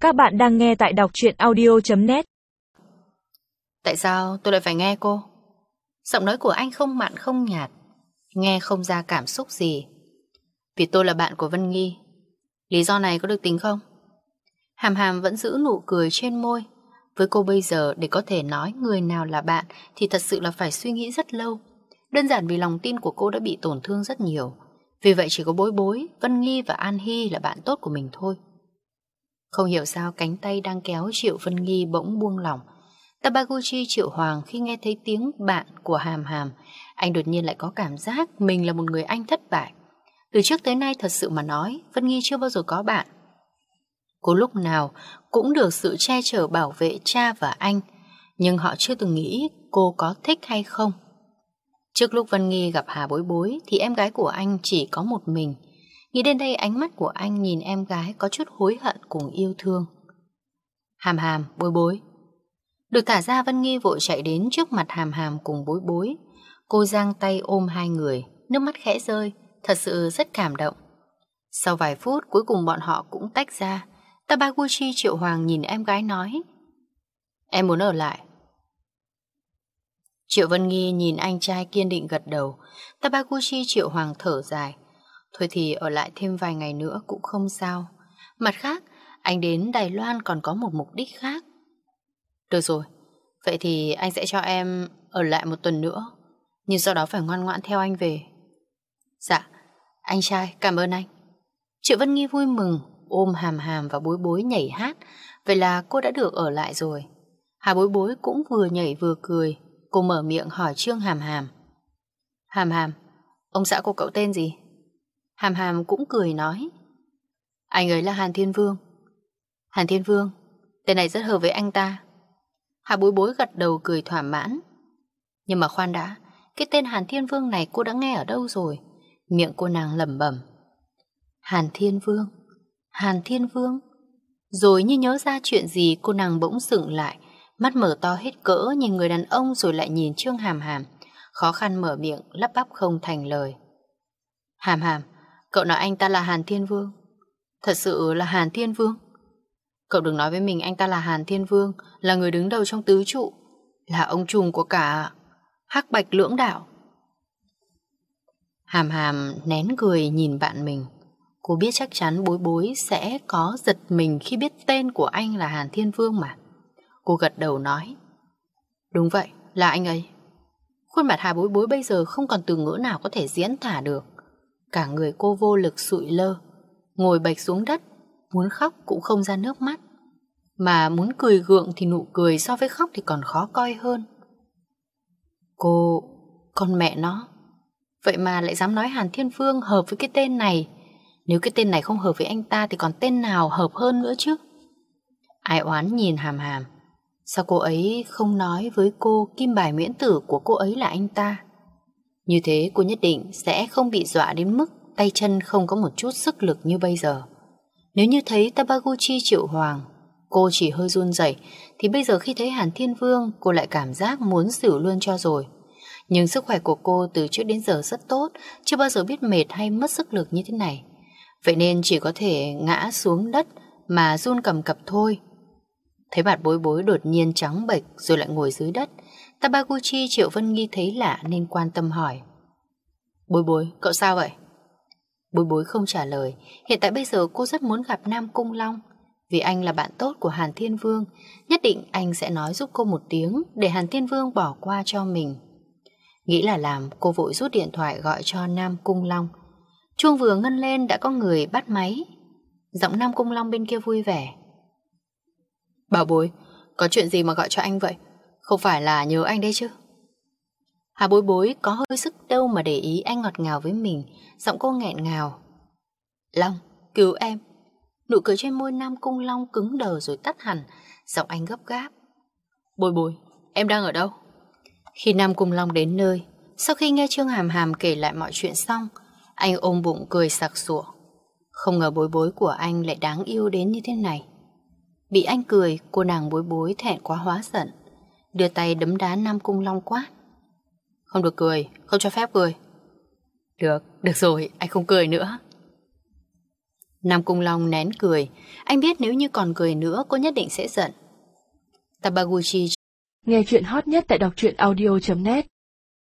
Các bạn đang nghe tại đọc truyện audio.net. Tại sao tôi lại phải nghe cô? Giọng nói của anh không mặn không nhạt, nghe không ra cảm xúc gì. Vì tôi là bạn của Vân Nghi. Lý do này có được tính không? Hàm Hàm vẫn giữ nụ cười trên môi. Với cô bây giờ, để có thể nói người nào là bạn thì thật sự là phải suy nghĩ rất lâu. Đơn giản vì lòng tin của cô đã bị tổn thương rất nhiều. Vì vậy chỉ có Bối Bối, Vân Nghi và An Hy là bạn tốt của mình thôi. Không hiểu sao cánh tay đang kéo Triệu Vân Nghi bỗng buông lỏng. Tabaguchi Triệu Hoàng khi nghe thấy tiếng bạn của Hàm Hàm, anh đột nhiên lại có cảm giác mình là một người anh thất bại. Từ trước tới nay thật sự mà nói, Vân Nghi chưa bao giờ có bạn. Cô lúc nào cũng được sự che chở bảo vệ cha và anh, nhưng họ chưa từng nghĩ cô có thích hay không. Trước lúc Vân Nghi gặp Hà Bối Bối thì em gái của anh chỉ có một mình. Nghĩ đến đây ánh mắt của anh nhìn em gái có chút hối hận cùng yêu thương. Hàm Hàm, Bối Bối. Được thả ra, Vân Nghi vội chạy đến trước mặt Hàm Hàm cùng Bối Bối. Cô giang tay ôm hai người, nước mắt khẽ rơi, thật sự rất cảm động. Sau vài phút cuối cùng bọn họ cũng tách ra. Tabaguchi Triệu Hoàng nhìn em gái nói: Em muốn ở lại. Triệu Vân Nghi nhìn anh trai kiên định gật đầu. Tabaguchi Triệu Hoàng thở dài: Thôi thì ở lại thêm vài ngày nữa cũng không sao. Mặt khác, anh đến Đài Loan còn có một mục đích khác. Được rồi, vậy thì anh sẽ cho em ở lại một tuần nữa, nhưng sau đó phải ngoan ngoãn theo anh về. Dạ, anh trai, cảm ơn anh. Triệu Vân Nghi vui mừng, ôm Hàm Hàm và Bối Bối nhảy hát. Vậy là cô đã được ở lại rồi. Hà Bối Bối cũng vừa nhảy vừa cười. Cô mở miệng hỏi Trương Hàm Hàm: Hàm Hàm, ông xã của cậu tên gì? Hàm Hàm cũng cười nói: Anh ấy là Hàn Thiên Vương. Hàn Thiên Vương, tên này rất hợp với anh ta. Hà Bối Bối gật đầu cười thỏa mãn. Nhưng mà khoan đã, cái tên Hàn Thiên Vương này cô đã nghe ở đâu rồi? Miệng cô nàng lẩm bẩm: Hàn Thiên Vương, Hàn Thiên Vương. Rồi như nhớ ra chuyện gì, cô nàng bỗng sững lại, mắt mở to hết cỡ nhìn người đàn ông rồi lại nhìn Trương Hàm Hàm, khó khăn mở miệng lắp bắp không thành lời. Hàm Hàm, cậu nói anh ta là Hàn Thiên Vương? Thật sự là Hàn Thiên Vương? Cậu đừng nói với mình anh ta là Hàn Thiên Vương, là người đứng đầu trong tứ trụ, là ông trùm của cả Hắc Bạch Lưỡng Đạo. Hàm Hàm nén cười nhìn bạn mình. Cô biết chắc chắn Bối Bối sẽ có giật mình khi biết tên của anh là Hàn Thiên Vương mà. Cô gật đầu nói: Đúng vậy, là anh ấy. Khuôn mặt Hà Bối Bối bây giờ không còn từ ngữ nào có thể diễn tả được. Cả người cô vô lực sụi lơ, ngồi bạch xuống đất, muốn khóc cũng không ra nước mắt, mà muốn cười gượng thì nụ cười so với khóc thì còn khó coi hơn. Con mẹ nó, vậy mà lại dám nói Hàn Thiên Vương hợp với cái tên này. Nếu cái tên này không hợp với anh ta thì còn tên nào hợp hơn nữa chứ? Ai oán nhìn Hàm Hàm. Sao cô ấy không nói với cô kim bài miễn tử của cô ấy là anh ta? Như thế cô nhất định sẽ không bị dọa đến mức tay chân không có một chút sức lực như bây giờ. Nếu như thấy Tabaguchi Triệu Hoàng, cô chỉ hơi run rẩy, thì bây giờ khi thấy Hàn Thiên Vương, cô lại cảm giác muốn xử luôn cho rồi. Nhưng sức khỏe của cô từ trước đến giờ rất tốt, chưa bao giờ biết mệt hay mất sức lực như thế này. Vậy nên chỉ có thể ngã xuống đất mà run cầm cập thôi. Thấy mặt Bối Bối đột nhiên trắng bệch rồi lại ngồi dưới đất, Tabaguchi Triệu Vân Nghi thấy lạ nên quan tâm hỏi: Bối Bối, cậu sao vậy? Bối Bối không trả lời. Hiện tại bây giờ cô rất muốn gặp Nam Cung Long. Vì anh là bạn tốt của Hàn Thiên Vương, nhất định anh sẽ nói giúp cô một tiếng để Hàn Thiên Vương bỏ qua cho mình. Nghĩ là làm, cô vội rút điện thoại gọi cho Nam Cung Long. Chuông vừa ngân lên đã có người bắt máy. Giọng Nam Cung Long bên kia vui vẻ: Bảo Bối, có chuyện gì mà gọi cho anh vậy? Không phải là nhớ anh đấy chứ? Hà Bối Bối có hơi sức đâu mà để ý anh ngọt ngào với mình. Giọng cô nghẹn ngào: Long, cứu em. Nụ cười trên môi Nam Cung Long cứng đờ rồi tắt hẳn. Giọng anh gấp gáp: Bối Bối, em đang ở đâu? Khi Nam Cung Long đến nơi, sau khi nghe Trương Hàm Hàm kể lại mọi chuyện xong, anh ôm bụng cười sặc sụa. Không ngờ Bối Bối của anh lại đáng yêu đến như thế này. Bị anh cười, cô nàng Bối Bối thẹn quá hóa giận, đưa tay đấm đá Nam Cung Long quát: Không được cười, không cho phép cười. Được rồi, anh không cười nữa. Nam Cung Long nén cười. Anh biết nếu như còn cười nữa cô nhất định sẽ giận. Tabaguchi. Nghe chuyện hot nhất tại đọc truyện audio.net